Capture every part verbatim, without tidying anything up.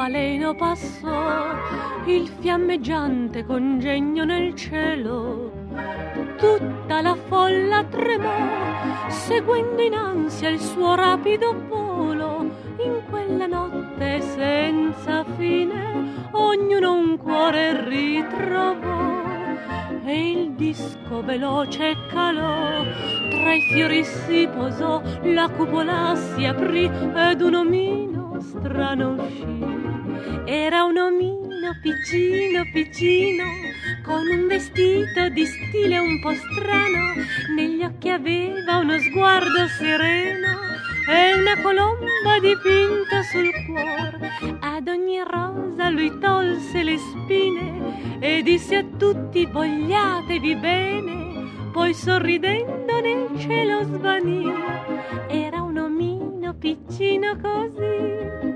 baleno passò, il fiammeggiante congegno nel cielo. Tutta la folla tremò, seguendo in ansia il suo rapido volo. In quella notte senza fine ognuno un cuore ritrovò, e il disco veloce calò, tra i fiori si posò, la cupola si aprì ed un omino strano uscì. Era un omino piccino piccino, con un vestito di stile un po' strano, negli occhi aveva uno sguardo sereno e una colomba dipinta sul cuore. Ad ogni rosa lui tolse le spine e disse a tutti: vogliatevi bene. Poi sorridendo nel cielo svanì. Era un omino piccino così.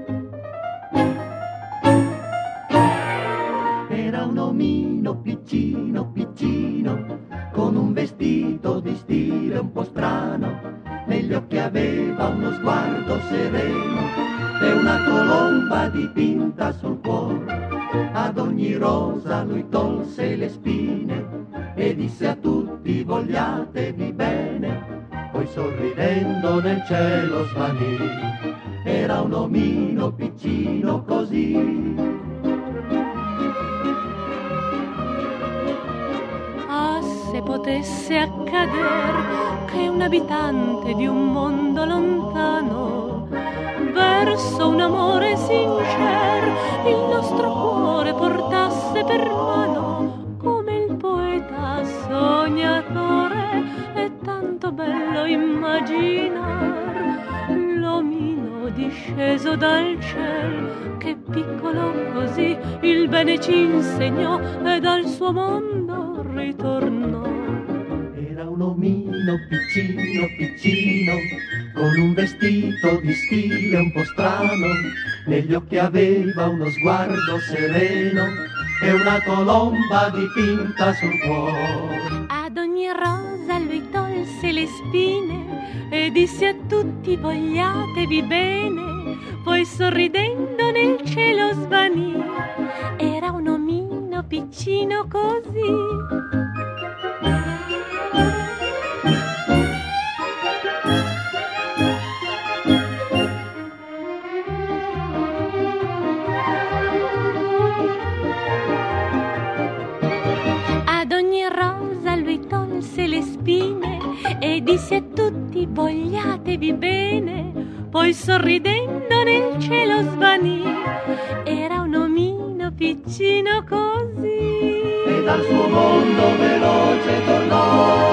Era un omino piccino piccino, con un vestito di stile un po' strano, negli occhi aveva uno sguardo sereno e una colomba dipinta sul cuore. Ad ogni rosa lui tolse le spine e disse a tutti: vogliatevi bene. Poi sorridendo nel cielo svanì. Era un omino piccino così. Ah, se potesse accader che un abitante di un mondo lontano verso un amore sincero il nostro cuore portasse per mano, come il poeta sognatore. È tanto bello immaginar l'omino disceso dal cielo, che piccolo così il bene ci insegnò e dal suo mondo ritornò. Era un omino piccino piccino, con un vestito di stile un po' strano, negli occhi aveva uno sguardo sereno e una colomba dipinta sul cuore. Ad ogni rosa lui tolse le spine e disse a tutti: vogliatevi bene. Poi sorridendo nel cielo svanì. Era un omino piccino così. Le spine e disse a tutti: vogliatevi bene. Poi sorridendo nel cielo svanì. Era un omino piccino così. E dal suo mondo veloce tornò.